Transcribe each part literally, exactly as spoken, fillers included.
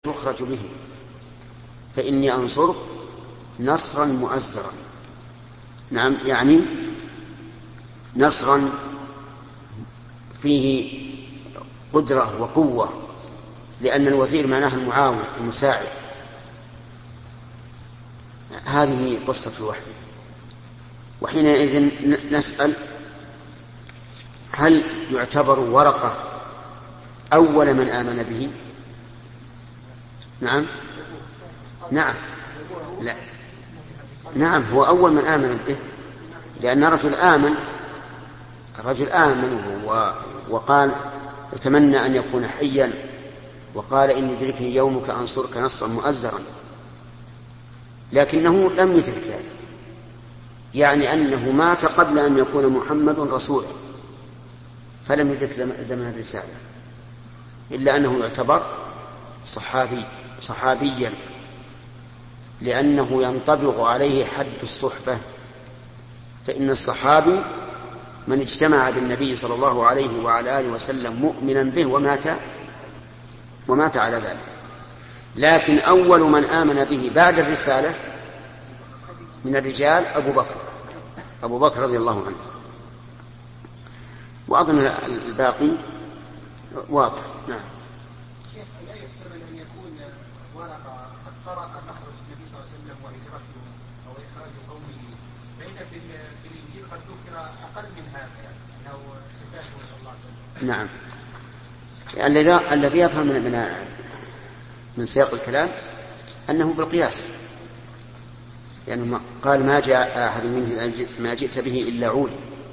تخرج به، فإني أنصرك نصرا مؤزرا. نعم، يعني نصرا فيه قدرة وقوة، لأن الوزير معناه المعاون المساعد. هذه قصة الوحي. وحينئذ نسأل: هل يعتبر ورقة أول من آمن به؟ نعم نعم لا نعم هو أول من آمن به، لأن رجل آمن الرجل آمن وقال يتمنى أن يكون حيا، وقال إن يدركني يومك أنصرك نصرا مؤزرا، لكنه لم يدرك ذلك، يعني أنه مات قبل أن يكون محمد رسولا، فلم يدرك زمن الرسالة، إلا أنه يعتبر صحابي صحابيا، لأنه ينطبق عليه حد الصحبة. فإن الصحابي من اجتمع بالنبي صلى الله عليه وعلى آله وسلم مؤمنا به ومات ومات على ذلك. لكن أول من آمن به بعد الرسالة من الرجال أبو بكر أبو بكر رضي الله عنه. وأظن الباقي واضح. نعم. شيخ، لا يحتمل أن يكون ورقة قد قرأ مخرج النبي صلى الله عليه وسلم وهجرته أو إخراج قومه، بين في الإنجيل قد ذكر أقل من هذا، أنه صفاته صلى الله عليه وسلم. نعم. الذي الذي يظهر من من من سياق الكلام أنه بالقياس، لأنه يعني قال: ما جاء أحد منه ما جئت به إلا عودي،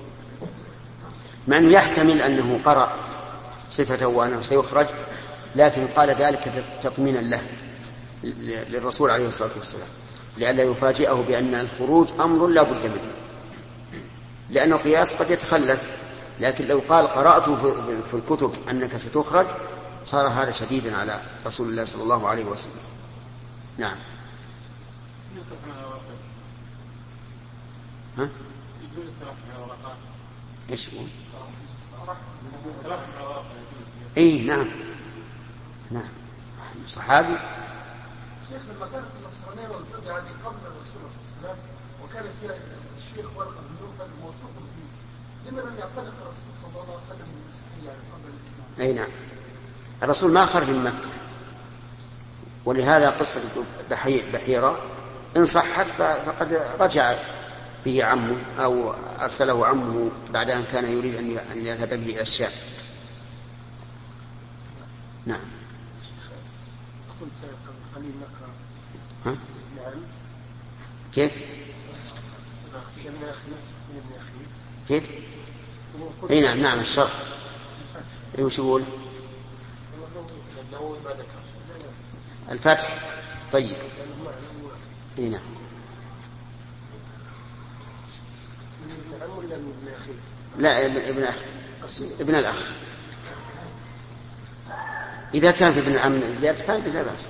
مع أنه يحتمل أنه قرأ صفته وأنه سيخرج، لكن قال ذلك تطمينا له للرسول عليه الصلاة والسلام، لئلا يفاجئه بأن الخروج أمر لا بد منه، لأن القياس قد يتخلف. لكن لو قال: قرأت في الكتب أنك ستخرج، صار هذا شديدا على رسول الله صلى الله عليه وسلم. نعم. ها؟ ايش هو؟ اي نعم نعم صحابي. شيخ، لما كانت النصرانية والفرقة يعني قبل الرسول صلى الله عليه وسلم، وكانت فيها الشيخ ورقة بن نوفل موثوق فيه، لما لم يعتنق الرسول صلى الله عليه وسلم بالمسيحية يعني قبل الإسلام؟ اي نعم. الرسول ما خرج من مكة، ولهذا قصة بحيرة إن صحت فقد رجع به عمه أو أرسله عمه بعد أن كان يريد أن يذهب به إلى الشام. نعم. قلت قليل نقرأ. ها؟ نعم. كيف؟ كيف؟ اي نعم نعم الشرح. اي وش يقول؟ الفتح. طيب. اي نعم. لا ابن أخ ابن الأخ. إذا كان في ابن العم زيادة فائدة لا بأس.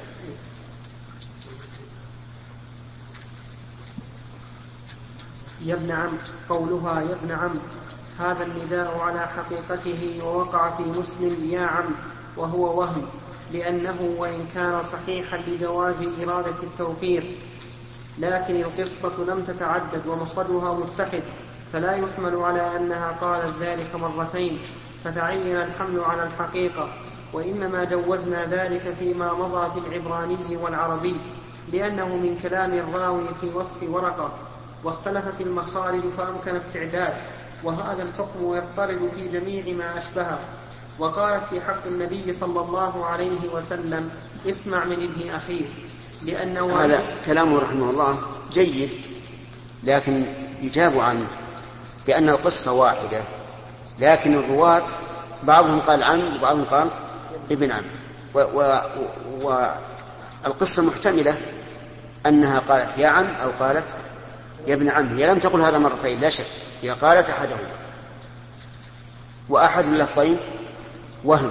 يا ابن عم، قولها يا ابن عم هذا النداء على حقيقته، ووقع في مسلم يا عم، وهو وهم، لأنه وإن كان صحيحا لجواز إرادة التوقير، لكن القصة لم تتعدد ومخرجها متحد، فلا يحمل على أنها قالت ذلك مرتين فتعين الحمل على الحقيقة، وإنما جوزنا ذلك فيما مضى في العبراني والعربي، لأنه من كلام الراوي في وصف ورقة، واختلف في المخارج فأمكن التعداد، وهذا الحكم يضطرد في جميع ما أشبهه. وقالت في حق النبي صلى الله عليه وسلم اسمع من ابن أخيه، لأنه هذا كلامه رحمه الله جيد، لكن يجاب عنه بأن القصة واحدة، لكن الرواة بعضهم قال عم وبعضهم قال ابن عم، والقصة محتملة أنها قالت يا عم أو قالت يا ابن عم، هي لم تقل هذا مرتين لا شك، هي قالت أحدهما، وأحد اللفظين وهم،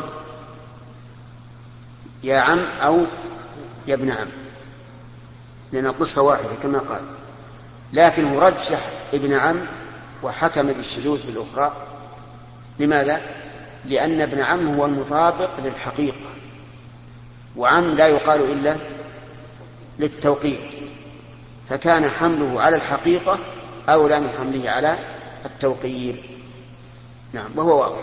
يا عم أو يا ابن عم، لأن القصة واحدة كما قال، لكن مرجح ابن عم وحكم بالشذوذ في الأخرى. لماذا؟ لأن ابن عم هو المطابق للحقيقة، وعم لا يقال إلا للتوقيت، فكان حمله على الحقيقة أولى من حمله على التوقير. نعم، وهو واضح.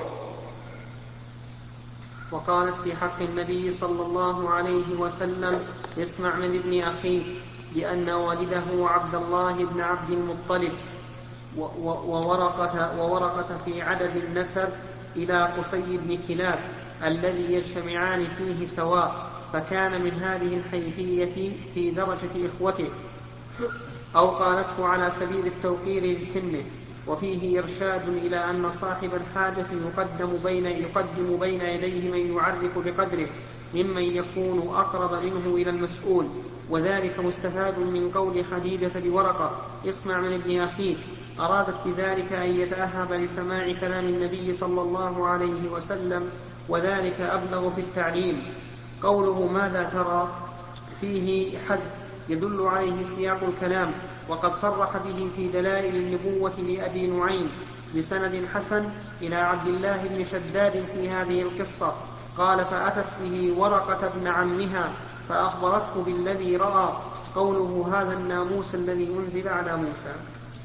وقالت في حق النبي صلى الله عليه وسلم: اسمع من ابن أخيه، لأن والده عبد الله بن عبد المطلب، وورقة, وورقة في عدد النسب إلى قصي بن كلاب الذي يجتمعان فيه سواء، فكان من هذه الحيثية في درجة إخوته، أو قالته على سبيل التوقير لسنه. وفيه إرشاد إلى أن صاحب الحاجة يقدم بين, يقدم بين يديه من يعرف بقدره ممن يكون أقرب منه إلى المسؤول، وذلك مستفاد من قول خديجة لورقة: اسمع من ابن أخيك، أرادت بذلك أن يتأهب لسماع كلام النبي صلى الله عليه وسلم، وذلك أبلغ في التعليم. قوله ماذا ترى فيه حد يدل عليه سياق الكلام، وقد صرح به في دلائل النبوة لأبي نعيم بسند حسن إلى عبد الله بن شداد في هذه القصة. قال: فأتت به ورقة ابن عمها فأخبرته بالذي رأى. قوله هذا الناموس الذي أنزل على موسى.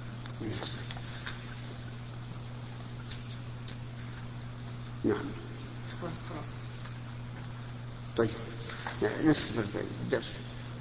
نعم. طيب نصف الدرس.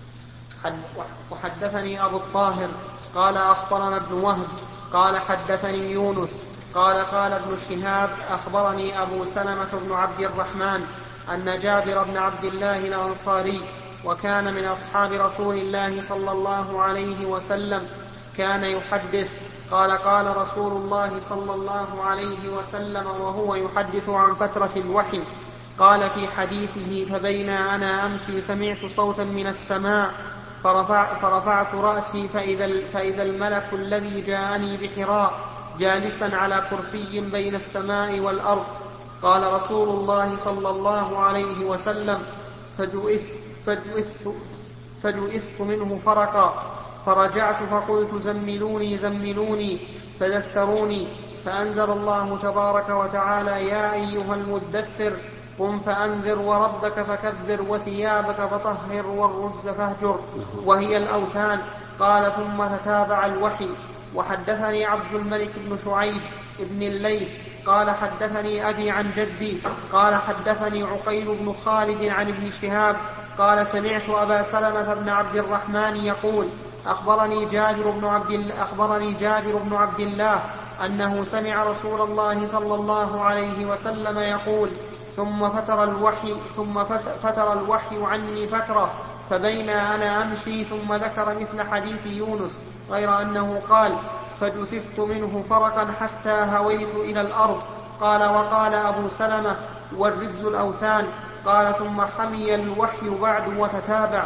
وحدثني أبو الطاهر قال أخبرنا ابن وهب قال حدثني يونس قال قال ابن شهاب أخبرني أبو سلمة بن عبد الرحمن أن جابر بن عبد الله الأنصاري، وكان من أصحاب رسول الله صلى الله عليه وسلم، كان يحدث قال: قال رسول الله صلى الله عليه وسلم وهو يحدث عن فترة الوحي، قال في حديثه: فبين أنا أمشي سمعت صوتا من السماء فرفع فرفعت رأسي فإذا, فإذا الملك الذي جاءني بحراء جالسا على كرسي بين السماء والأرض. قال رسول الله صلى الله عليه وسلم: فجئثت, فجئثت, فجئثت منه فرقا، فرجعت فقلت: زملوني زملوني، فدثروني، فأنزل الله تبارك وتعالى: يا أيها المدثر قم فأنذر وربك فكبر وثيابك فطهر والرجز فاهجر، وهي الأوثان. قال: ثم تتابع الوحي. وحدثني عبد الملك بن شعيب ابن الليث قال حدثني أبي عن جدي قال حدثني عقيل بن خالد عن ابن شهاب قال: سمعت أبا سلمة بن عبد الرحمن يقول: أخبرني جابر بن عبد أخبرني جابر بن عبد الله أنه سمع رسول الله صلى الله عليه وسلم يقول: ثم فتر الوحي ثم فتر الوحي عني فترة، فبين أنا أمشي، ثم ذكر مثل حديث يونس غير أنه قال: فجثثت منه فرقا حتى هويت إلى الأرض. قال: وقال أبو سلمة: والرجز الأوثان. قال: ثم حمي الوحي بعد وتتابع.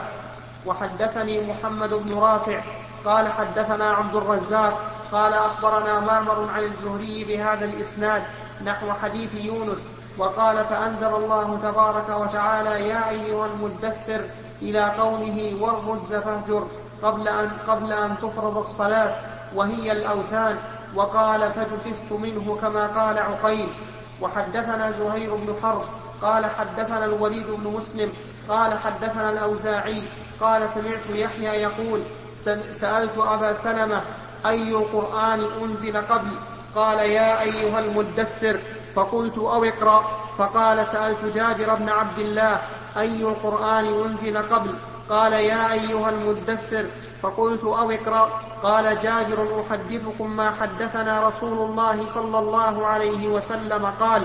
وحدثني محمد بن رافع قال حدثنا عبد الرزاق قال أخبرنا معمر عن الزهري بهذا الإسناد نحو حديث يونس. وقال: فأنزل الله تبارك وتعالى: يا أيها المدثر، إلى قوله: والرجز فاهجر، قبل أن, قبل أن تفرض الصلاة، وهي الأوثان. وقال: فجثثت منه، كما قال عقيل. وحدثنا زهير بن حرب قال حدثنا الوليد بن مسلم قال حدثنا الأوزاعي قال: سمعت يحيى يقول: سألت أبا سلمة: أي القرآن أنزل قبل؟ قال: يا أيها المدثر، فقلت: أو اقرأ. فقال: سألت جابر بن عبد الله: أي القرآن أنزل قبل؟ قال: يا أيها المدثر، فقلت: أو اقرأ. قال جابر: أحدثكم ما حدثنا رسول الله صلى الله عليه وسلم قال: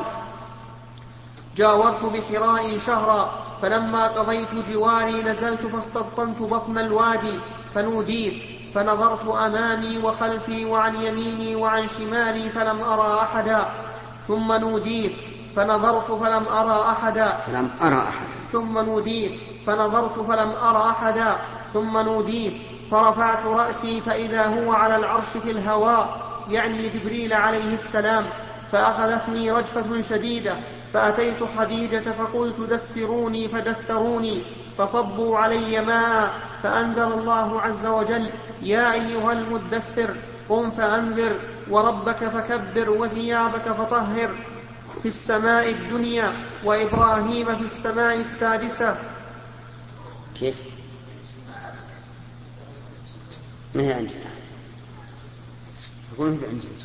جاورت بحراء شهرا، فلما قضيت جواري نزلت فاستبطنت بطن الوادي فنوديت، فنظرت أمامي وخلفي وعن يميني وعن شمالي فلم أرى أحدا، ثم نوديت فنظرت فلم أرى أحدا فلم أرى أحدا ثم نوديت فنظرت فلم أرى أحدا ثم نوديت فرفعت رأسي فإذا هو على العرش في الهواء، يعني جبريل عليه السلام، فأخذتني رجفة شديدة، فأتيت خديجة فقلت: دثروني، فدثروني، فصبوا علي ماء، فأنزل الله عز وجل: يا أيها المدثر قم فأنذر وربك فكبر وثيابك فطهر، في السماء الدنيا، وإبراهيم في السماء السادسة، كيف؟ ما هي عندي أقول هي عندي.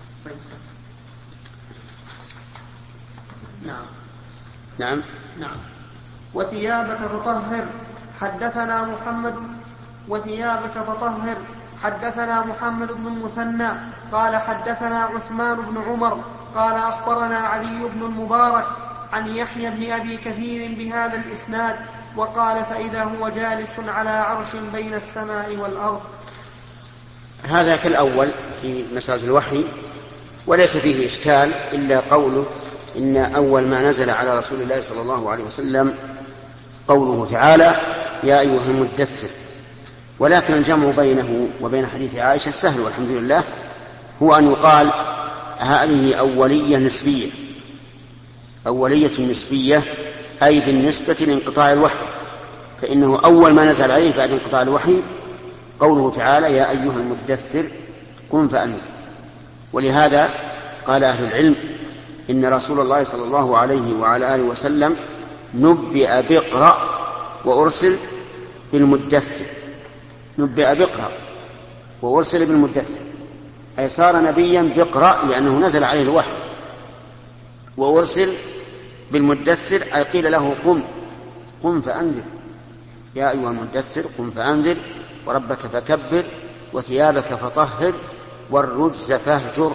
نعم نعم نعم وثيابك فطهر. حدثنا محمد وثيابك فطهر. حدثنا محمد بن المثنى قال حدثنا عثمان بن عمر قال أخبرنا علي بن المبارك عن يحيى بن أبي كثير بهذا الإسناد وقال فإذا هو جالس على عرش بين السماء والأرض. هذا كالأول في مسألة الوحي وليس فيه إشكال إلا قوله إن أول ما نزل على رسول الله صلى الله عليه وسلم قوله تعالى يا أيها المدثر. ولكن الجمع بينه وبين حديث عائشة سهل والحمد لله، هو أن يقال هذه أولية نسبية، أولية نسبية أي بالنسبة لانقطاع الوحي، فإنه أول ما نزل عليه بعد انقطاع الوحي قوله تعالى يا أيها المدثر قم فأنذر. ولهذا قال أهل العلم إن رسول الله صلى الله عليه وعلى آله وسلم نبئ بقرأ وأرسل بالمدثر، نبئ بقرأ وأرسل بالمدثر، أي صار نبيا بقرأ لأنه نزل عليه الوحي، وأرسل بالمدثر أي قيل له قم قم فأنذر يا أيها المدثر قم فأنذر وربك فكبر وثيابك فطهر والرجز فاهجر.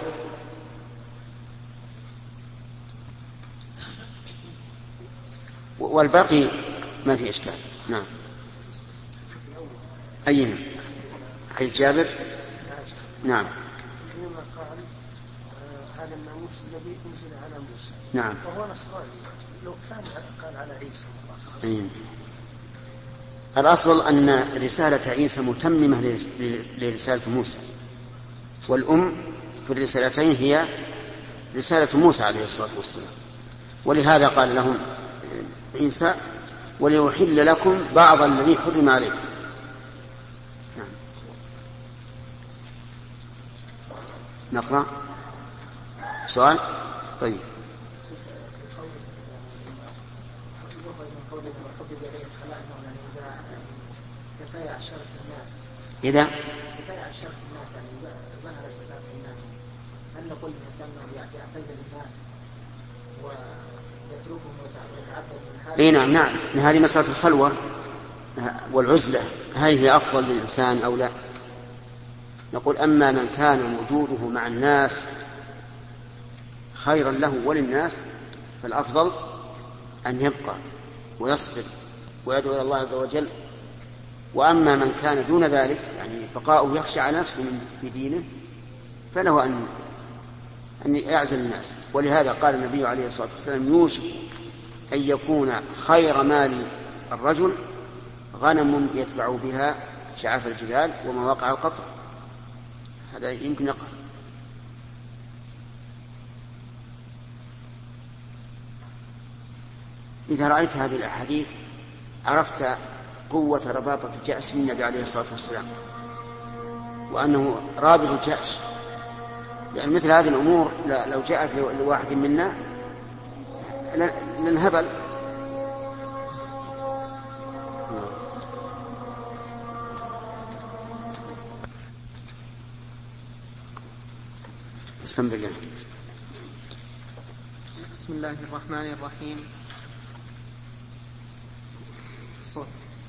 والباقي ما في إشكال. نعم. أيهم حديث جابر؟ نعم. حينما قال هذا الناموس الذي أنزل على موسى، نعم، وهو نصراني، لو كان قال على عيسى الله. الأصل أن رسالة عيسى متممة لرسالة موسى، والأم في الرسالتين هي رسالة موسى عليه الصلاة والسلام، ولهذا قال لهم عيسى وليحل لكم بعض الذي حرم عليكم. نعم. نقرأ سؤال. طيب. إذا يتبع الشر في الناس، يعني ظهر الفساد في الناس، هل نقول الإنسان يعتزل الناس ويتركهم ويتعبد من حاله؟ إيه نعم نعم، هذه مسألة الخلوة والعزلة هل هي أفضل للإنسان أو لا؟ نقول أما من كان وجوده مع الناس خيرا له وللناس فالأفضل أن يبقى ويصبر ويدعو إلى الله عز وجل. وأما من كان دون ذلك يعني بقاؤه يخشى على نفسه في دينه فله أن أن يعزل الناس. ولهذا قال النبي عليه الصلاة والسلام يوشك أن يكون خير مال الرجل غنم يتبع بها شعاف الجبال ومواقع القطر. هذا يمكن يقع. إذا رأيت هذه الأحاديث عرفت قوة رباطة جأش من النبي عليه الصلاة والسلام، وأنه رابط الجأش، لأن مثل هذه الأمور لو جاءت لواحد منا لنهبل. بسم الله. بسم الله الرحمن الرحيم. الصوت.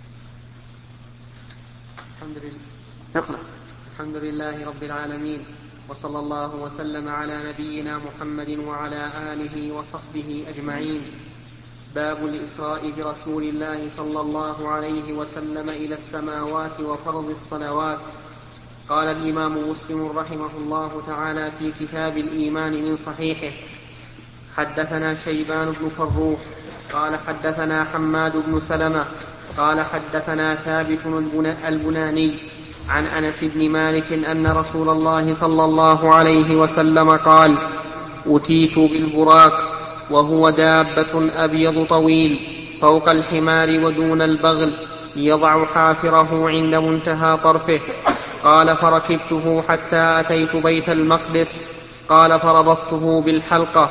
الحمد لله. اقرأ. الحمد لله رب العالمين، وصلى الله وسلم على نبينا محمد وعلى آله وصحبه أجمعين. باب الإسراء برسول الله صلى الله عليه وسلم إلى السماوات وفرض الصلوات. قال الإمام مسلم رحمه الله تعالى في كتاب الإيمان من صحيحه: حدثنا شيبان بن فروخ قال حدثنا حماد بن سلمة قال حدثنا ثابت البناني عن أنس بن مالك أن رسول الله صلى الله عليه وسلم قال: أتيت بالبراق وهو دابة أبيض طويل فوق الحمار ودون البغل يضع حافره عند منتهى طرفه. قال: فركبته حتى أتيت بيت المقدس. قال: فربطته بالحلقة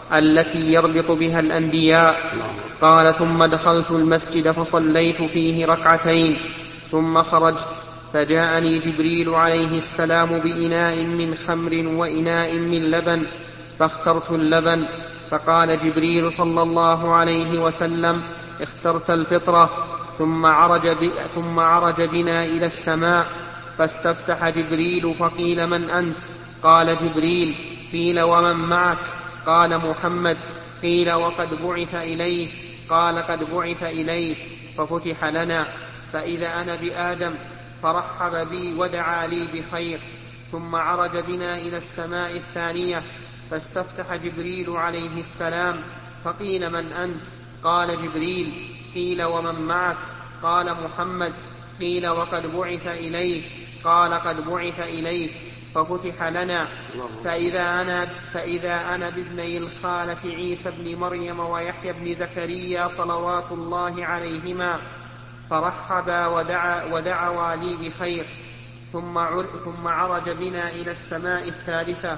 التي يربط بها الأنبياء. قال ثم دخلت المسجد فصليت فيه ركعتين ثم خرجت فجاءني جبريل عليه السلام بإناء من خمر وإناء من لبن فاخترت اللبن. فقال جبريل صلى الله عليه وسلم اخترت الفطرة. ثم عرج, ب... ثم عرج بنا إلى السماء فاستفتح جبريل فقيل من أنت؟ قال جبريل. قيل ومن معك؟ قال محمد. قيل وقد بعث إليه؟ قال قد بعث إليه. ففتح لنا فإذا أنا بآدم فرحب بي ودعا لي بخير. ثم عرج بنا إلى السماء الثانية فاستفتح جبريل عليه السلام فقيل من أنت؟ قال جبريل. قيل ومن معك؟ قال محمد. قيل وقد بعث إليه؟ قال قد بعث إليه. ففتح لنا فإذا أنا, فإذا أنا بابني الخالة عيسى بن مريم ويحيى بن زكريا صلوات الله عليهما فرحبا ودعا ودعوا لي بخير. ثم, عر ثم عرج بنا إلى السماء الثالثة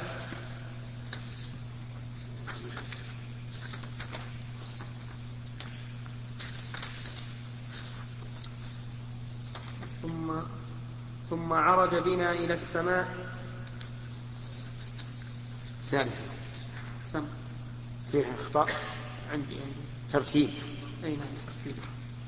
ثم, ثم عرج بنا إلى السماء ثالثة سم فيها اخطاء عندي عندي ترتيب. أي نعم ترتيب.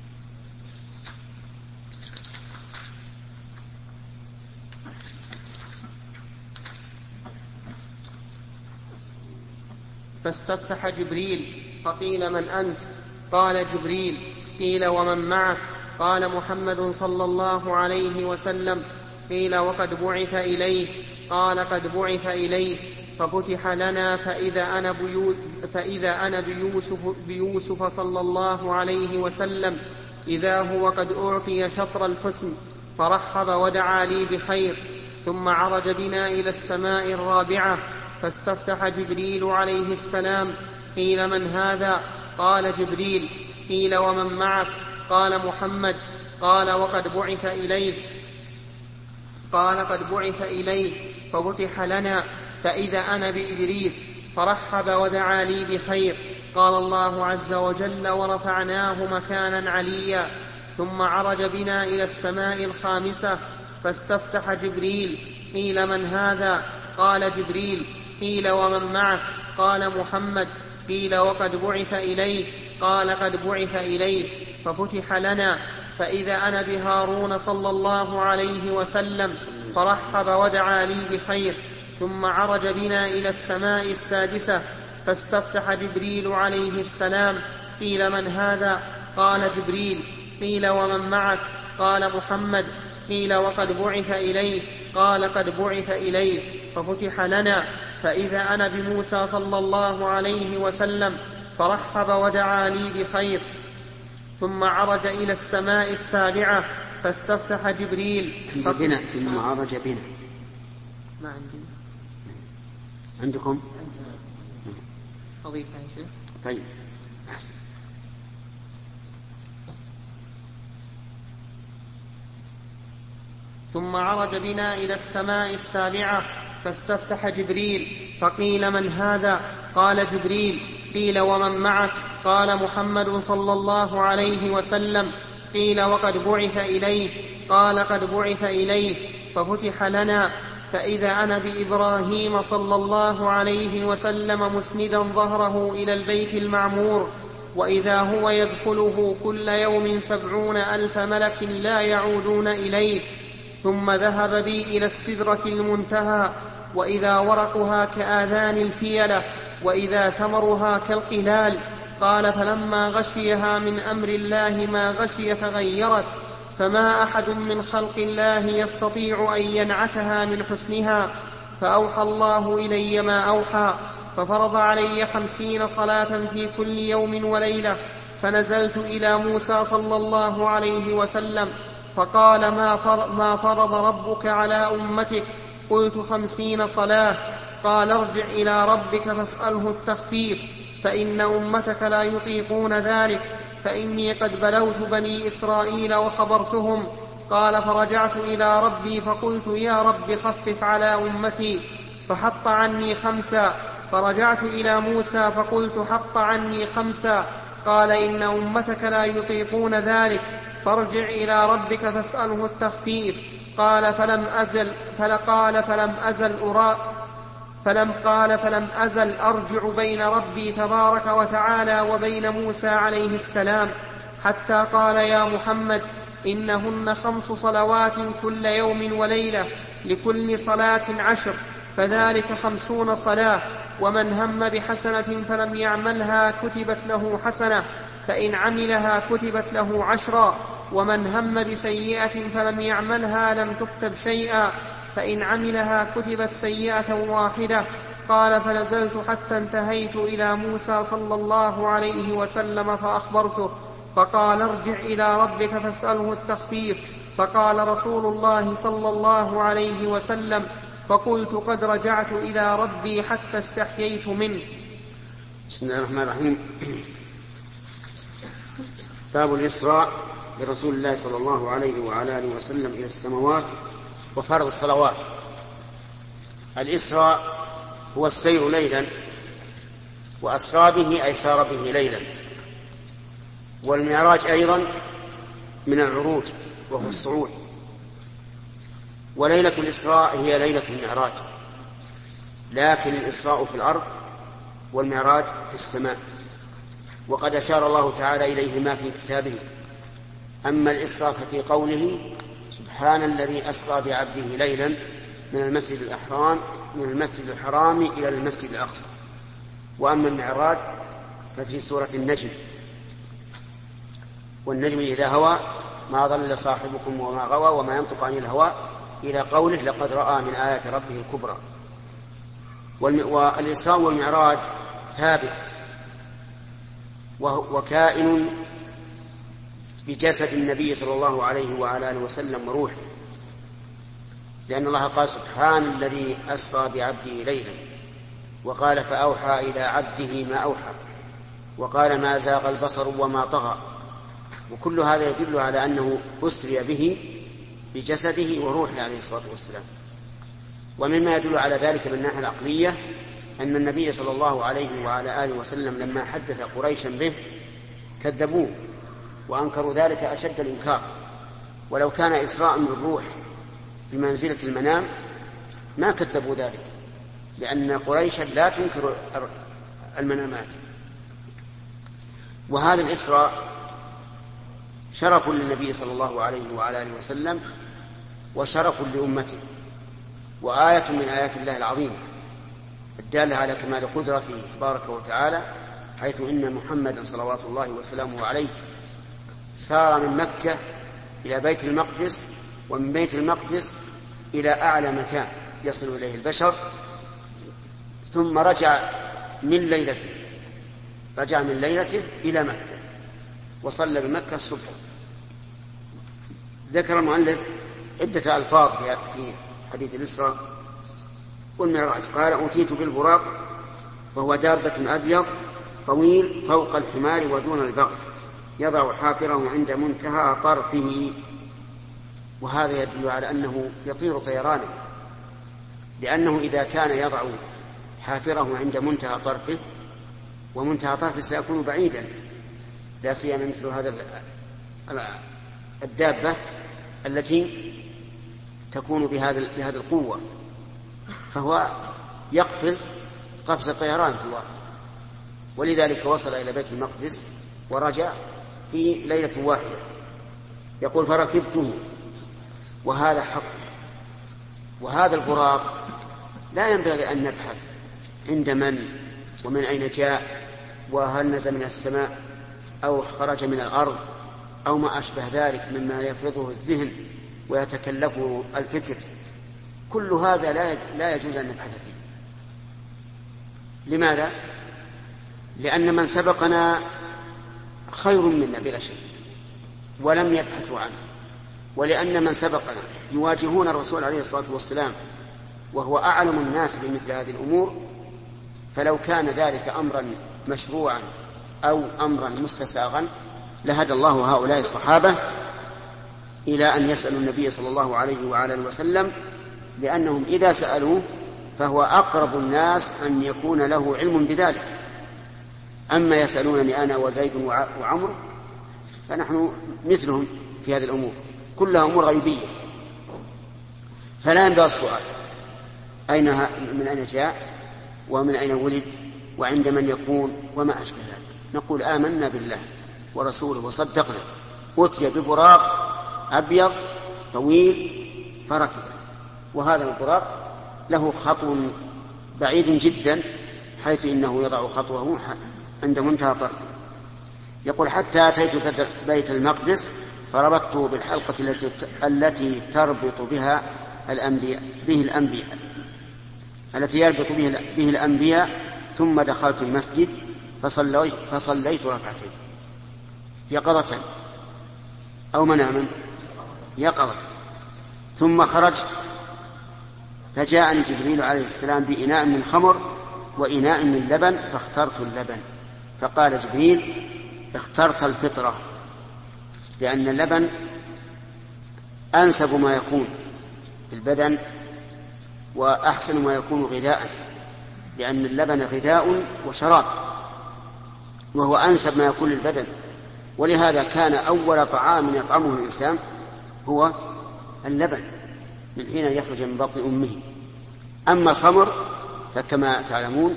فاستفتح جبريل فقيل من أنت؟ قال جبريل. قيل ومن معك؟ قال محمد صلى الله عليه وسلم. قيل وقد بعث إليه؟ قال قد بعث إليه. ففتح لنا فإذا أنا, بيو فإذا أنا بيوسف, بيوسف صلى الله عليه وسلم إذا هو قد أعطي شطر الحسن فرحب ودعا لي بخير. ثم عرج بنا إلى السماء الرابعة فاستفتح جبريل عليه السلام. قيل من هذا؟ قال جبريل. قيل ومن معك؟ قال محمد. قال وقد بعث إليه؟ قال قد بعث إليه. ففتح لنا فإذا أنا بإدريس فرحب ودعا لي بخير. قال الله عز وجل ورفعناه مكانا عليا. ثم عرج بنا إلى السماء الخامسة فاستفتح جبريل. قيل من هذا؟ قال جبريل. قيل ومن معك؟ قال محمد. قيل وقد بعث إليه؟ قال قد بعث إليه. ففتح لنا فإذا أنا بهارون صلى الله عليه وسلم فرحب ودعا لي بخير. ثم عرج بنا إلى السماء السادسة فاستفتح جبريل عليه السلام. قيل من هذا؟ قال جبريل. قيل ومن معك؟ قال محمد. قيل وقد بعث إليه؟ قال قد بعث إليه. ففتح لنا فإذا أنا بموسى صلى الله عليه وسلم فرحب ودعا لي بخير. ثم عرج إلى السماء السابعة فاستفتح جبريل. بنا ثم عرج بنا. ما عندي. عندكم؟ أضيفها يا شيخ. طيب أحسن. ثم عرج بنا إلى السماء السابعة فاستفتح جبريل. فقيل من هذا؟ قال جبريل. قيل ومن معك؟ قال محمد صلى الله عليه وسلم. قيل وقد بعث إليه؟ قال قد بعث إليه. ففتح لنا فإذا أنا بإبراهيم صلى الله عليه وسلم مسندا ظهره إلى البيت المعمور وإذا هو يدخله كل يوم سبعون ألف ملك لا يعودون إليه. ثم ذهب بي إلى السدرة المنتهى وإذا ورقها كآذان الفيلة وإذا ثمرها كالقلال. قال فلما غشيها من أمر الله ما غشي تغيرت فما أحد من خلق الله يستطيع أن ينعتها من حسنها. فأوحى الله إلي ما أوحى ففرض علي خمسين صلاة في كل يوم وليلة. فنزلت إلى موسى صلى الله عليه وسلم فقال ما فرض ربك على أمتك؟ قلت خمسين صلاة. قال ارجع إلى ربك فاسأله التخفيف فإن أمتك لا يطيقون ذلك فإني قد بلوت بني إسرائيل وخبرتهم. قال فرجعت إلى ربي فقلت يا رب خفف على أمتي فحط عني خمسا. فرجعت إلى موسى فقلت حط عني خمسا. قال إن أمتك لا يطيقون ذلك، فارجع إلى ربك فاسأله التخفيف. قال فلم أزل فلقال فلم أزل أرى فلم قال فلم أزل أرجع بين ربي تبارك وتعالى وبين موسى عليه السلام، حتى قال يا محمد إنهن خمس صلوات كل يوم وليلة، لكل صلاة عشر، فذلك خمسون صلاة. ومن هم بحسنة فلم يعملها كتبت له حسنة، فإن عملها كتبت له عشرا. ومن هم بسيئة فلم يعملها لم تكتب شيئا، فإن عملها كتبت سيئة واحدة. قال فنزلت حتى انتهيت إلى موسى صلى الله عليه وسلم فأخبرته، فقال ارجع إلى ربك فاسأله التخفيف. فقال رسول الله صلى الله عليه وسلم: فقلت قد رجعت إلى ربي حتى استحييت منه. بسم الله الرحمن الرحيم. باب الإسراء برسول الله صلى الله عليه وعلى آله وسلم إلى السماوات وفرض الصلوات. الإسراء هو السير ليلا، وأسرى به أي سار به ليلا. والمعراج أيضا من العروج وهو الصعود. وليلة الإسراء هي ليلة المعراج، لكن الإسراء في الأرض والمعراج في السماء، وقد أشار الله تعالى إليهما في كتابه. أما الإسراء ففي قوله: سبحان الذي أسرى بعبده ليلا من المسجد الحرام من المسجد الحرام إلى المسجد الأقصى. وأما المعراج ففي سورة النجم: والنجم إذا هوى ما ضل صاحبكم وما غوى وما ينطق عن الهوى، إلى قوله: لقد رأى من آيات ربه الكبرى. والإسراء والمعراج ثابت وكائن بجسد النبي صلى الله عليه وعلى آله وسلم وروحه، لأن الله قال: سبحان الذي أسرى بعبده ليلا، وقال: فأوحى إلى عبده ما أوحى، وقال: ما زاغ البصر وما طغى. وكل هذا يدل على أنه أسري به بجسده وروحه عليه الصلاة والسلام. ومما يدل على ذلك من الناحية العقلية أن النبي صلى الله عليه وعلى آله وسلم لما حدث قريشا به كذبوه وأنكروا ذلك أشد الإنكار. ولو كان إسراء بالروح بمنزلة المنام ما كذبوا ذلك، لأن قريشا لا تنكر المنامات. وهذا الإسراء شرف للنبي صلى الله عليه وعلى آله وسلم وشرف لأمته، وآية من آيات الله العظيمة الدالة على كمال قدرته تبارك وتعالى، حيث إن محمدا صلوات الله وسلامه عليه سار من مكة إلى بيت المقدس، ومن بيت المقدس إلى أعلى مكان يصل إليه البشر، ثم رجع من ليلته رجع من ليلته إلى مكة وصلى بمكة الصبح. ذكر المؤلف عدة ألفاظ في حديث الإسراء والمعراج. قال: أوتيت بالبراق، وهو دابة أبيض طويل فوق الحمار ودون البغل، يضع حافره عند منتهى طرفه. وهذا يدل على أنه يطير طيرانا، لأنه إذا كان يضع حافره عند منتهى طرفه، ومنتهى طرفه سيكون بعيدا، لا سيما مثل هذا الدابة التي تكون بهذا بهذه القوة، فهو يقفز قفز طيران في الواقع. ولذلك وصل إلى بيت المقدس ورجع في ليلة واحدة. يقول: فركبته، وهذا حق. وهذا البراق لا ينبغي أن نبحث عند من ومن أين جاء، وهل نزل من السماء أو خرج من الأرض أو ما أشبه ذلك مما يفرضه الذهن ويتكلفه الفكر. كل هذا لا يجوز أن نبحث فيه. لماذا؟ لأن من سبقنا خير منا بلا شك ولم يبحثوا عنه، ولأن من سبقنا يواجهون الرسول عليه الصلاة والسلام وهو أعلم الناس بمثل هذه الأمور. فلو كان ذلك أمرا مشروعا أو أمرا مستساغا لهدى الله هؤلاء الصحابة إلى أن يسألوا النبي صلى الله عليه وعلى آله وسلم، لأنهم إذا سألوه فهو أقرب الناس أن يكون له علم بذلك. أما يسألونني أنا وزيد وعمر فنحن مثلهم في هذه الأمور، كلها أمور غيبية، فلا ينبغي السؤال أين من أين جاء ومن أين ولد وعند من يكون وما أشبه ذلك. نقول آمنا بالله ورسوله وصدقنا. أتي ببراق أبيض طويل فركب، وهذا البراق له خطو بعيد جدا حيث إنه يضع خطوه عند منتهى طرفه. يقول حتى أتيت بيت المقدس فربطته بالحلقة التي التي تربط بها الأنبياء به الأنبياء التي يربط به, به الأنبياء ثم دخلت المسجد فصليت, فصليت ركعتين يقظة أو مناما يقظة. ثم خرجت فجاءني جبريل عليه السلام بإناء من خمر وإناء من لبن فاخترت اللبن. فقال جبريل اخترت الفطرة، لأن اللبن أنسب ما يكون في البدن وأحسن ما يكون غذاء، لأن اللبن غذاء وشراب وهو أنسب ما يكون للبدن، ولهذا كان أول طعام يطعمه الإنسان هو اللبن من حين يخرج من بطن أمه. أما الخمر فكما تعلمون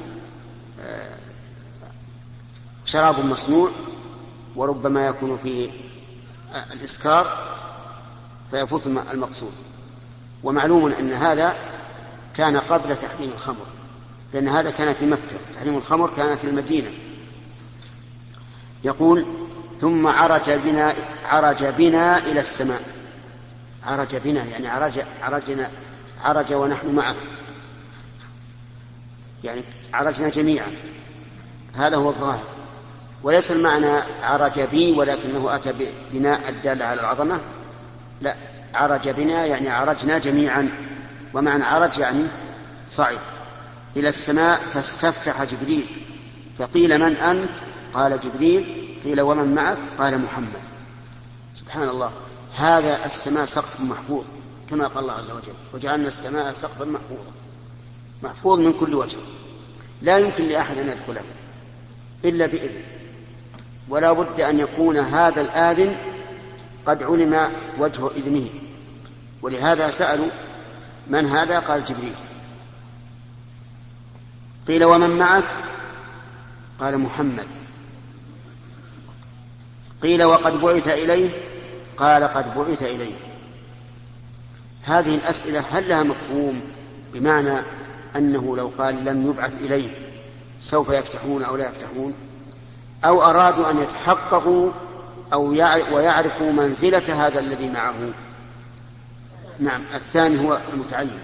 شراب مصنوع وربما يكون فيه الإسكار فيفوت المقصود. ومعلوم أن هذا كان قبل تحريم الخمر، لأن هذا كان في مكة، تحريم الخمر كان في المدينة. يقول ثم عرج بنا, عرج بنا إلى السماء. عرج بنا يعني عرج, عرجنا عرج ونحن معه، يعني عرجنا جميعا، هذا هو الظاهر. وليس المعنى عرج بي ولكنه أتى بناء الدالة على العظمة، لا، عرج بنا يعني عرجنا جميعا، ومعنى عرج يعني صعد إلى السماء. فاستفتح جبريل فقيل من أنت؟ قال جبريل. قيل ومن معك؟ قال محمد. سبحان الله، هذا السماء سقف محفوظ كما قال الله عز وجل وجعلنا السماء سقفا محفوظا، محفوظ من كل وجه، لا يمكن لأحد أن يدخله إلا بإذن، ولا بد أن يكون هذا الآذن قد علم وجه إذنه. ولهذا سألوا من هذا؟ قال جبريل. قيل ومن معك؟ قال محمد. قيل وقد بعث إليه؟ قال قد بعث إليه. هذه الأسئلة هل لها مفهوم؟ بمعنى أنه لو قال لم يبعث إليه سوف يفتحون أو لا يفتحون، أو أرادوا أن يتحققوا أو ويعرفوا منزلة هذا الذي معه؟ نعم، الثاني هو المتعين.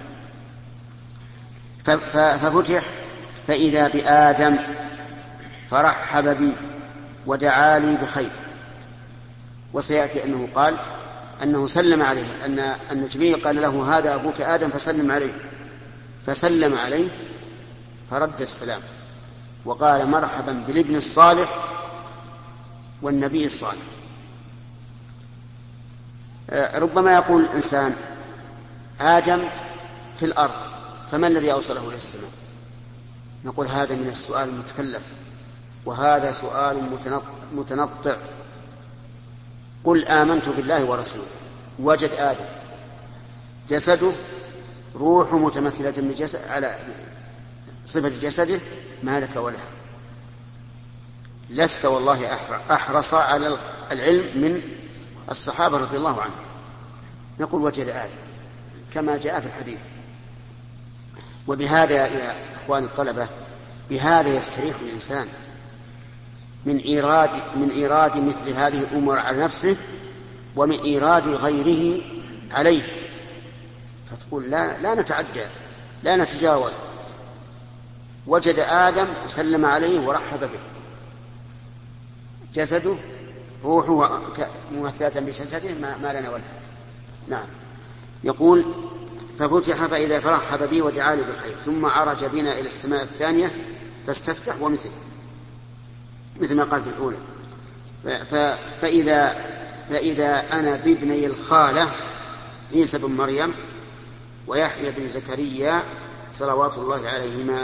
ففتح فإذا بآدم فرحب بي ودعا لي بخير. وسيأتي أنه قال أنه سلم عليه، أن أن جبريل قال له هذا أبوك آدم فسلم عليه، فسلم عليه فرد السلام وقال مرحبا بالابن الصالح والنبي الصالح. ربما يقول الإنسان آدم في الأرض فما الذي أوصله إلى السماء؟ نقول هذا من السؤال المتكلف، وهذا سؤال متنطع. قل آمنت بالله ورسوله، وجد آدم جسده روح متمثلة بجسد على صفة جسده ما لك وله. لست والله أحرص على العلم من الصحابة رضي الله عنهم. نقول وجد آدم كما جاء في الحديث. وبهذا يا أخوان الطلبة، بهذا يستريح الإنسان من إيراد من إيراد مثل هذه الأمور على نفسه ومن إيراد غيره عليه. فتقول لا لا نتعدى، لا نتجاوز. وجد آدم وسلم عليه ورحب به، جسده روحه ممثلة بجسده ما, ما لنا ولا. نعم. يقول ففتح فإذا فرحب بي ودعا لي بالخير، ثم عرج بنا إلى السماء الثانية فاستفتح ومثل مثل ما قال في الأولى. فإذا, فإذا أنا بابني الخالة عيسى بن مريم ويحيى بن زكريا صلوات الله عليهما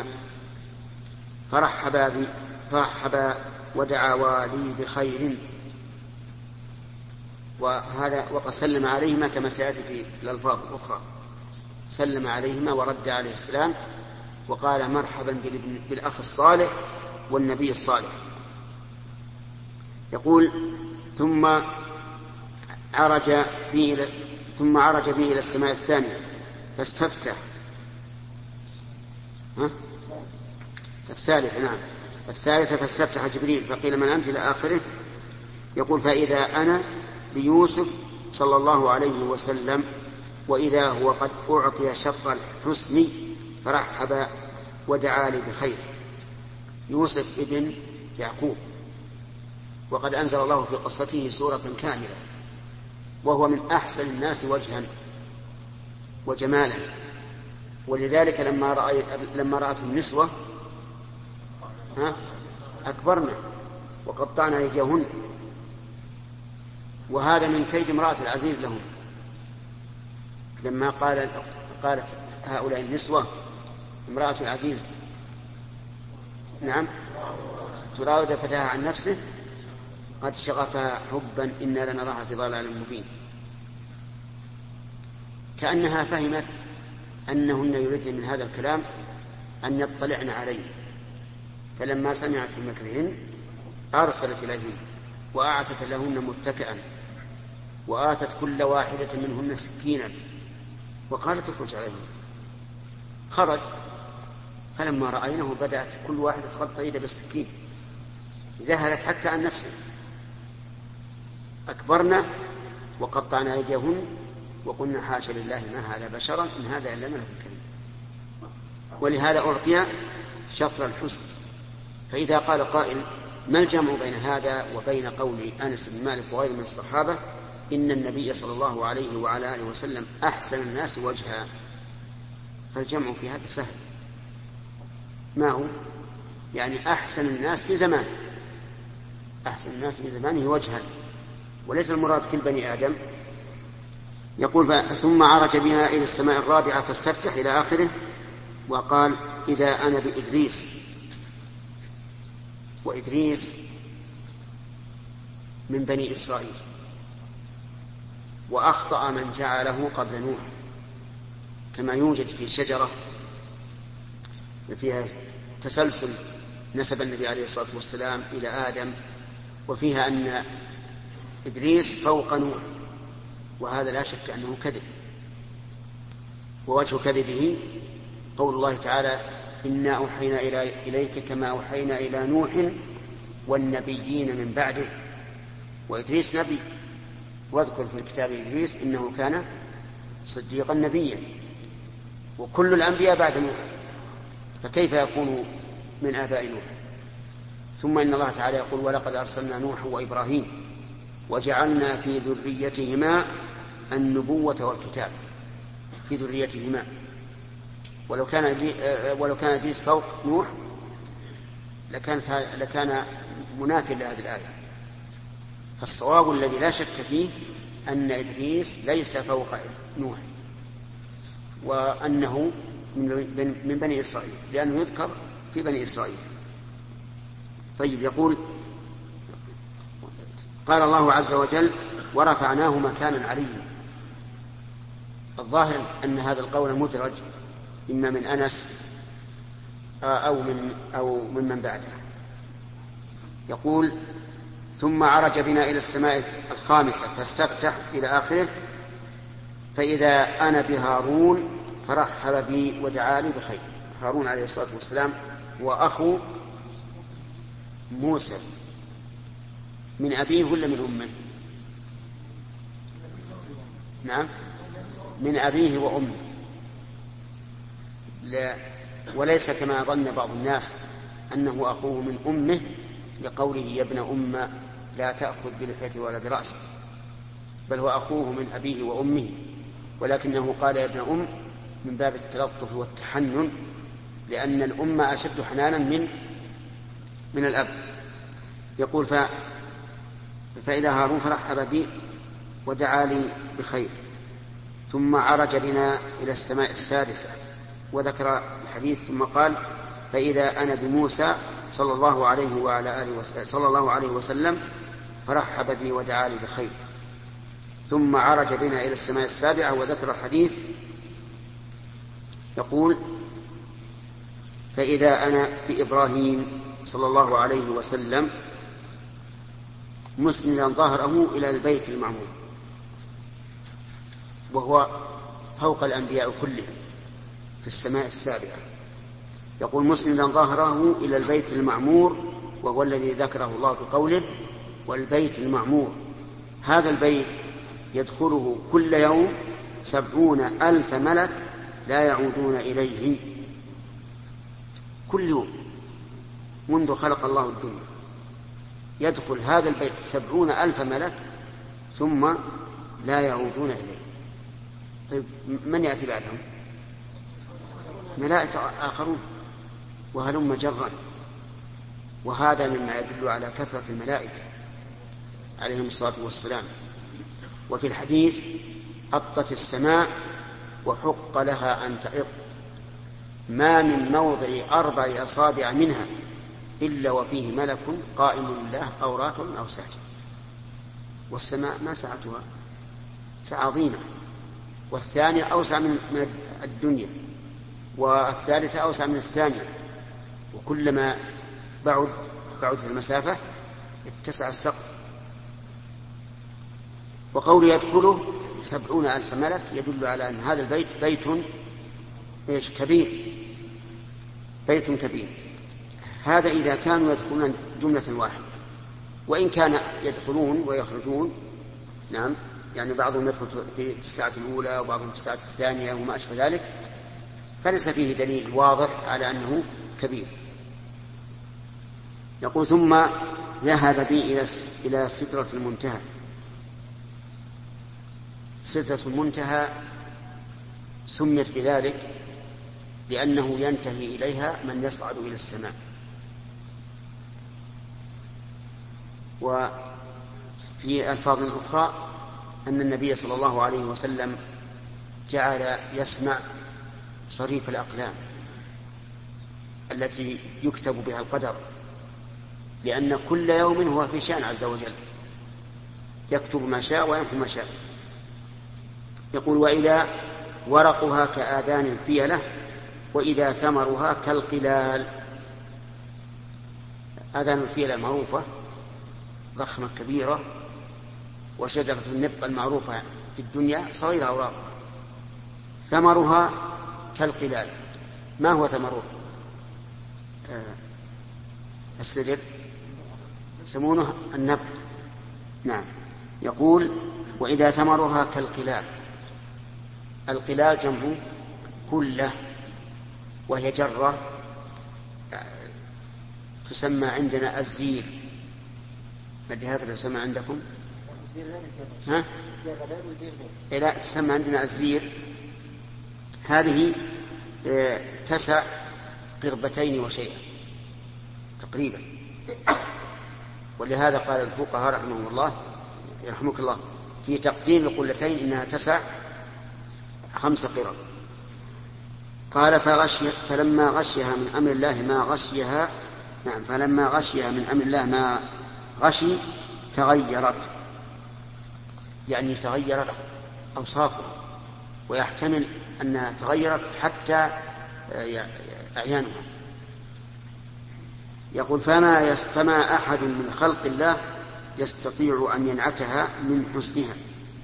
فرحبا بي فرحبا ودعوا لي بخير. وهذا وقد سلم عليهما كما سيأتي في الألفاظ الأخرى، سلم عليهما ورد عليه السلام وقال مرحبا بالأخ الصالح والنبي الصالح. يقول ثم عرج بي إلى ثم عرج بي إلى السماء الثانية فاستفتح ها؟ الثالثة نعم الثالثة فاستفتح جبريل فقيل من أنت إلى آخره. يقول فإذا أنا بيوسف صلى الله عليه وسلم وإذا هو قد أعطي شطر الحسن فرحب ودعا لي بخير. يوسف ابن يعقوب، وقد أنزل الله في قصته سورة كاملة، وهو من أحسن الناس وجها وجمالا، ولذلك لما رأي لما رأته النسوة ها أكبرنا وقطعنا أيديهن، وهذا من كيد امرأة العزيز لهم لما قال قالت هؤلاء النسوة امرأة العزيز نعم تراود فتاها عن نفسه قد شغفها حبا إنا لنراها في ضلال مبين، كأنها فهمت أنهن يريدن من هذا الكلام أن يطلعن عليه، فلما سمعت بمكرهن أرسلت إليهن وأعتت لهن متكئا وآتت كل واحدة منهن سكينا وقالت اخرج عليهم. خرج فلما رأينه بدأت كل واحدة تغطى يده بالسكين، ذهلت حتى عن نفسه، أكبرنا وقطعنا أيديهن وقلنا حاشا لله ما هذا بشرا إن هذا إلا ملك كريم. ولهذا أعطي شطر الحسن. فإذا قال قائل ما الجمع بين هذا وبين قول أنس بن مالك وغيره من الصحابة إن النبي صلى الله عليه وعلى آله وسلم أحسن الناس وجها؟ فالجمع في هذا سهل. ما هو؟ يعني أحسن الناس في زمانه، أحسن الناس في زمانه وجها، وليس المراد كل بني آدم. يقول ثم عرج بها إلى السماء الرابعة فاستفتح إلى آخره، وقال إذا أنا بإدريس. وإدريس من بني إسرائيل، وأخطأ من جعله قبل نوح، كما يوجد في شجرة فيها تسلسل نسب النبي عليه الصلاة والسلام إلى آدم، وفيها أن إدريس فوق نوح، وهذا لا شك أنه كذب. ووجه كذبه قول الله تعالى إنا أوحينا إليك كما أوحينا إلى نوح والنبيين من بعده. وإدريس نبي، واذكر في الكتاب إدريس إنه كان صديقا نبيا، وكل الأنبياء بعد نوح، فكيف يكون من آباء نوح؟ ثم إن الله تعالى يقول ولقد أرسلنا نوح وإبراهيم وجعلنا في ذريتهما النبوة والكتاب. في ذريتهما، ولو كان ولو كان إدريس فوق نوح لكان لكان منافيا لهذه الآية. فالصواب الذي لا شك فيه أن إدريس ليس فوق نوح، وأنه من بني إسرائيل، لأنه يذكر في بني إسرائيل. طيب، يقول قال الله عز وجل ورفعناه مكانا عليا. الظاهر أن هذا القول مدرج إما من أنس أو من أو ممن بعده. يقول ثم عرج بنا إلى السماء الخامسة فاستفتح إلى آخره، فإذا أنا بهارون فرحب بي ودعا لي بخير. هارون عليه الصلاة والسلام وأخو موسى، من أبيه ولا من أمه؟ نعم، من أبيه وأمه، لا وليس كما ظن بعض الناس أنه أخوه من أمه لقوله يا ابن أم لا تأخذ بلحيته ولا برأسه، بل هو أخوه من أبيه وأمه، ولكنه قال يا ابن أم من باب التلطف والتحنن، لأن الأم أشد حنانا من من الأب. يقول ف... فإذا هارون فرحب بي ودعا لي بخير. ثم عرج بنا إلى السماء السادسة وذكر الحديث ثم قال فإذا أنا بموسى صلى الله عليه وعلى آله وسلم صلى الله عليه وسلم فرحب بي ودعا لي بخير. ثم عرج بنا إلى السماء السابعة وذكر الحديث يقول فإذا أنا بإبراهيم صلى الله عليه وسلم مسندا ظهره إلى البيت المعمور، وهو فوق الأنبياء كلهم في السماء السابعة. يقول مسندا ظهره إلى البيت المعمور، وهو الذي ذكره الله بقوله والبيت المعمور. هذا البيت يدخله كل يوم سبعون ألف ملك لا يعودون إليه كل يوم منذ خلق الله الدنيا. يدخل هذا البيت سبعون ألف ملك ثم لا يعودون إليه. طيب من يأتي بعدهم؟ ملائكة آخرون وهلم جرا. وهذا مما يدل على كثرة الملائكة عليهم الصلاة والسلام. وفي الحديث أطت السماء وحق لها أن تأط، ما من موضع أربع أصابع منها إلا وفيه ملك قائم لله أو راكع أو ساجد. والسماء ما سعتها سعة عظيمة، والثانية أوسع من الدنيا، والثالثة أوسع من الثانية، وكلما بعد بعدت المسافة اتسع السقف. وقول يدخله سبعون ألف ملك يدل على أن هذا البيت بيت إيش كبير، بيت كبير. هذا إذا كانوا يدخلون جملة واحدة، وإن كان يدخلون ويخرجون نعم، يعني بعضهم يدخل في الساعة الأولى وبعضهم في الساعة الثانية وما أشبه ذلك، فليس فيه دليل واضح على أنه كبير. يقول ثم ذهب بي إلى إلى سدرة المنتهى. سدرة المنتهى سميت بذلك لأنه ينتهي إليها من يصعد إلى السماء. وفي ألفاظ أخرى أن النبي صلى الله عليه وسلم جعل يسمع صريف الأقلام التي يكتب بها القدر، لأن كل يوم هو في شأن عز وجل، يكتب ما شاء ويمحو ما شاء. يقول وإذا ورقها كآذان الفيلة وإذا ثمرها كالقلال. آذان الفيلة معروفة ضخمة كبيرة، وشجرة النبط المعروفة في الدنيا صغيرة أوراقها. ثمرها كالقلال. ما هو ثمره؟ آه السدر يسمونه النبط. نعم. يقول وإذا ثمرها كالقلال. القلال جمع كله، وهي جرة تسمى عندنا الزير. مدي هكذا تسمى عندكم؟ ها؟ لا، تسمى عندنا الزير. هذه تسع قربتين وشيئا تقريبا. ولهذا قال الفقهاء رحمهم الله يرحمك الله في تقديم القلتين إنها تسع خمس قرب. قال فغشي فلما غشيها من أمر الله ما غشيها. نعم. فلما غشيها من أمر الله ما غشي تغيرت، يعني تغيرت أوصافها، ويحتمل أنها تغيرت حتى أعيانها. يقول فما يستمع أحد من خلق الله يستطيع أن ينعتها من حسنها.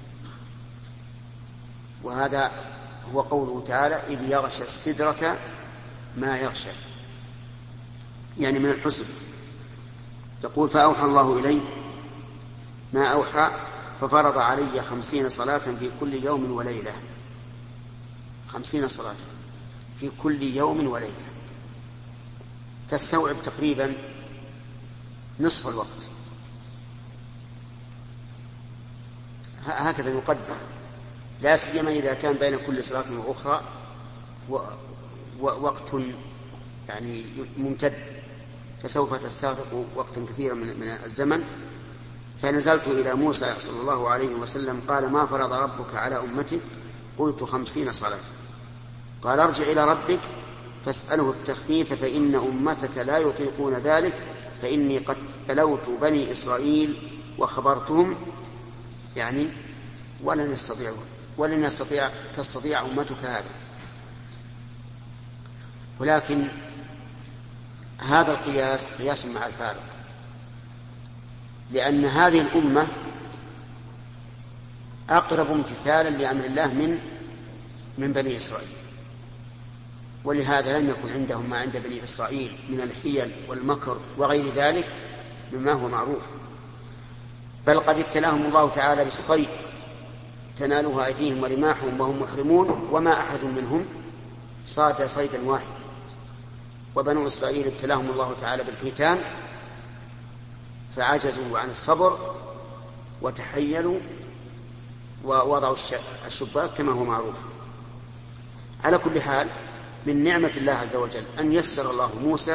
وهذا هو قوله تعالى إذ يغشى السدرة ما يغشى، يعني من الحسن. يقول فأوحى الله إلي ما أوحى ففرض علي خمسين صلاة في كل يوم وليلة. خمسين صلاة في كل يوم وليلة تستوعب تقريبا نصف الوقت. هكذا يقدر، لا سيما إذا كان بين كل صلاة وأخرى ووقت يعني ممتد، فسوف تستغرق وقتا كثيرا من الزمن. فنزلت إلى موسى صلى الله عليه وسلم قال ما فرض ربك على أمتك؟ قلت خمسين صلاة. قال ارجع إلى ربك فاسأله التخفيف فإن أمتك لا يطيقون ذلك فإني قد تلوت بني إسرائيل وخبرتهم يعني ولن يستطيعوا ولن يستطيع تستطيع أمتك هذا. ولكن هذا القياس قياس مع الفارق، لأن هذه الأمة أقرب امتثالا لأمر الله من من بني إسرائيل، ولهذا لم يكن عندهم ما عند بني إسرائيل من الحيل والمكر وغير ذلك مما هو معروف، بل قد ابتلاهم الله تعالى بالصيد تنالها أيديهم ورماحهم وهم محرمون وما أحد منهم صاد صيدا واحدا. وبنو إسرائيل ابتلاهم الله تعالى بالحيتان فعجزوا عن الصبر وتحيلوا ووضعوا الشباك كما هو معروف. على كل حال من نعمة الله عز وجل أن يسر الله موسى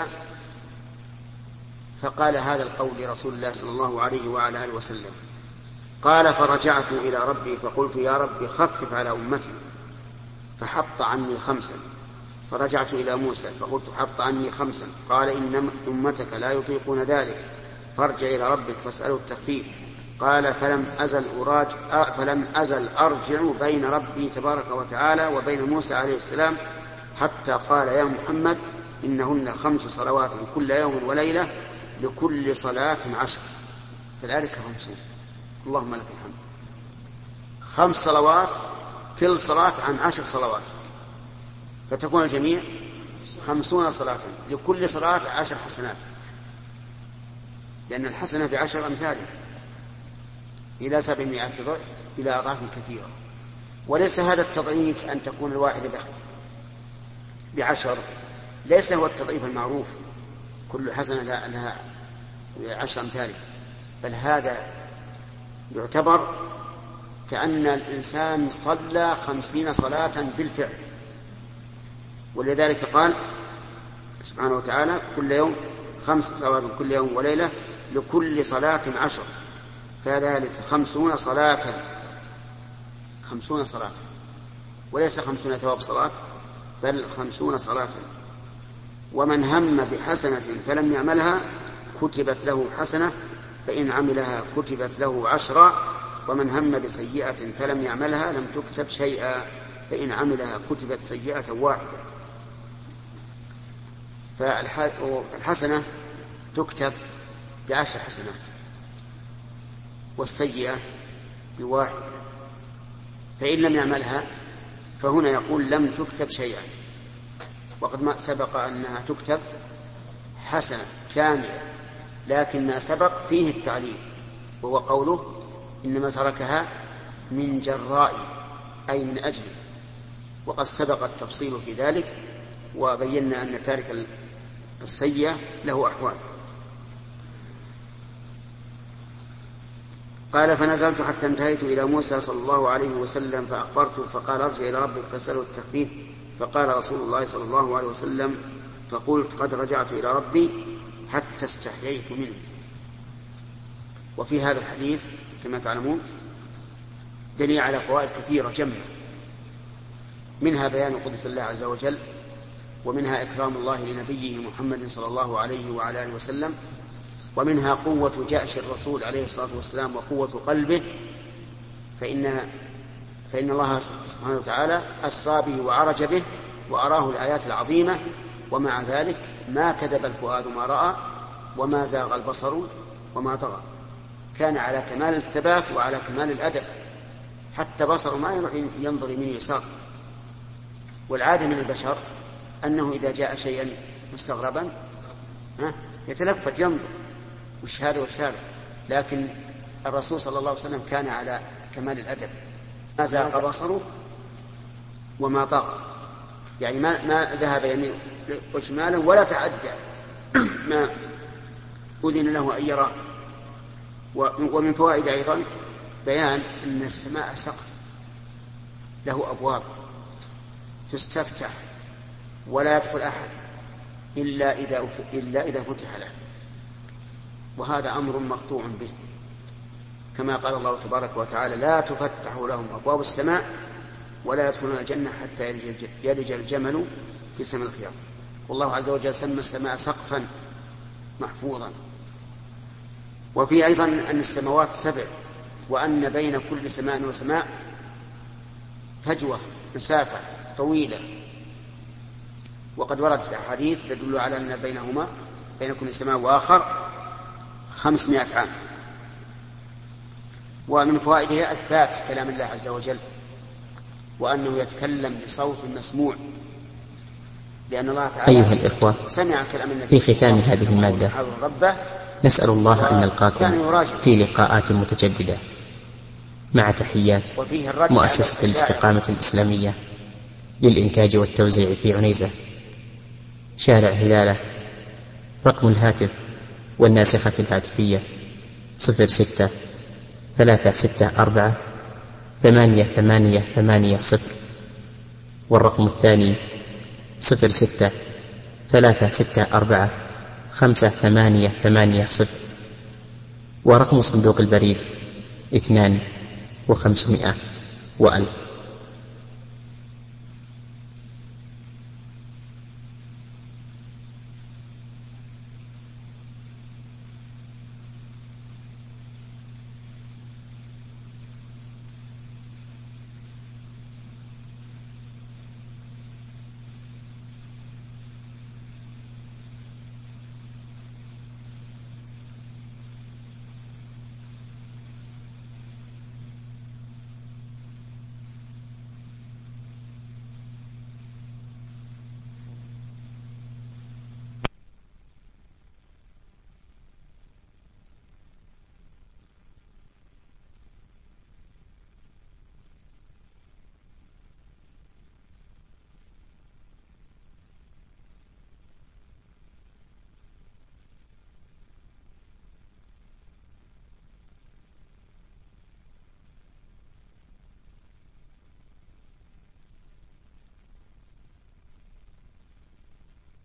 فقال هذا القول لرسول الله صلى الله عليه وعلى آله وسلم، قال فرجعت إلى ربي فقلت يا رب خفف على أمتي فحط عني خمسا، فرجعت إلى موسى فقلت حط عني خمسا، قال إن أمتك لا يطيقون ذلك فارجع إلى ربك فاسأله التخفيف، قال فلم أزل أراج فلم أزل أرجع بين ربي تبارك وتعالى وبين موسى عليه السلام حتى قال يا محمد إنهن خمس صلوات كل يوم وليلة لكل صلاة عشر، فذلك خمسون. اللهم لك الحمد. خمس صلوات كل صلاة عن عشر صلوات، فتكون الجميع خمسون صلاة لكل صلاة عشر حسنات، لأن الحسنة بعشر أمثالها إلى سبعمائة ضعف إلى أضعاف كثيرة. وليس هذا التضعيف أن تكون الواحدة بعشر، ليس هو التضعيف المعروف كل حسنة لها عشر أمثالها، بل هذا يعتبر كأن الإنسان صلى خمسين صلاة بالفعل. ولذلك قال سبحانه وتعالى كل يوم خمس صلوات كل يوم وليلة لكل صلاة عشر، فذلك خمسون صلاة خمسون صلاة وليس خمسون ثواب صلاة بل خمسون صلاة. ومن هم بحسنة فلم يعملها كتبت له حسنة فإن عملها كتبت له عشرا، ومن هم بسيئة فلم يعملها لم تكتب شيئا فإن عملها كتبت سيئة واحدة. فالحسنة تكتب بعشر حسنات والسيئة بواحدة، فإن لم يعملها فهنا يقول لم تكتب شيئا، وقد ما سبق أنها تكتب حسنة كاملة، لكن ما سبق فيه التعليل وهو قوله إنما تركها من جراء أي من أجل، وقد سبق التفصيل في ذلك وبينا أن تارك السيئة له أحوال. قال فنزلت حتى انتهيت إلى موسى صلى الله عليه وسلم فأخبرته فقال ارجع إلى ربك فاسأله التخفيف، فقال رسول الله صلى الله عليه وسلم فقلت قد رجعت إلى ربي حتى استحييت منه. وفي هذا الحديث كما تعلمون دليل على فوائد كثيرة جمة، منها بيان قدرة الله عز وجل، ومنها إكرام الله لنبيه محمد صلى الله عليه وعلى آله وسلم، ومنها قوة جأش الرسول عليه الصلاة والسلام وقوة قلبه، فإن, فإن الله سبحانه وتعالى أسرى به وعرج به وأراه الآيات العظيمة، ومع ذلك ما كذب الفؤاد ما رأى وما زاغ البصر وما طغى، كان على كمال الثبات وعلى كمال الأدب، حتى بصر ما يروح ينظر من يسار. والعادة من البشر أنه إذا جاء شيئا مستغربا يتلفت ينظر وش هذا وش هذا، لكن الرسول صلى الله عليه وسلم كان على كمال الأدب، ما زاغ بصره وما طغى، يعني ما, ما ذهب يمين وشمالا ولا تعدى ما أذن له أن يرى. ومن فوائد أيضا بيان أن السماء سقف له أبواب تستفتح ولا يدخل أحد إلا إذا, إلا إذا فتح له، وهذا أمر مقطوع به، كما قال الله تبارك وتعالى لا تفتح لهم أبواب السماء ولا يدخلون الجنة حتى يلج الجمل في سم الخياط. والله عز وجل سمى السماء سقفا محفوظا. وفي أيضا أن السماوات سبع، وأن بين كل سماء وسماء فجوة مسافة طويلة، وقد وردت الأحاديث تدل على أن بينهما بين كل سماء وآخر خمسمائة عام. ومن فوائدها إثبات كلام الله عز وجل، وأنه يتكلم بصوت مسموع، لأن الله تعالى أيها الإخوة، سمع كلام النبي. في ختام هذه المادة نسأل الله أن نلقاكم في لقاءات متجددة، مع تحيات مؤسسة الاستقامة الإسلامية للإنتاج والتوزيع في عنيزة، شارع هلالة. رقم الهاتف والناسخة الهاتفية صفر ستة ثلاثة ستة أربعة ثمانية ثمانية ثمانية صفر، والرقم الثاني صفر ستة ثلاثة ستة أربعة خمسة ثمانية ثمانية صفر، ورقم صندوق البريد اثنان وخمسمائة وألف.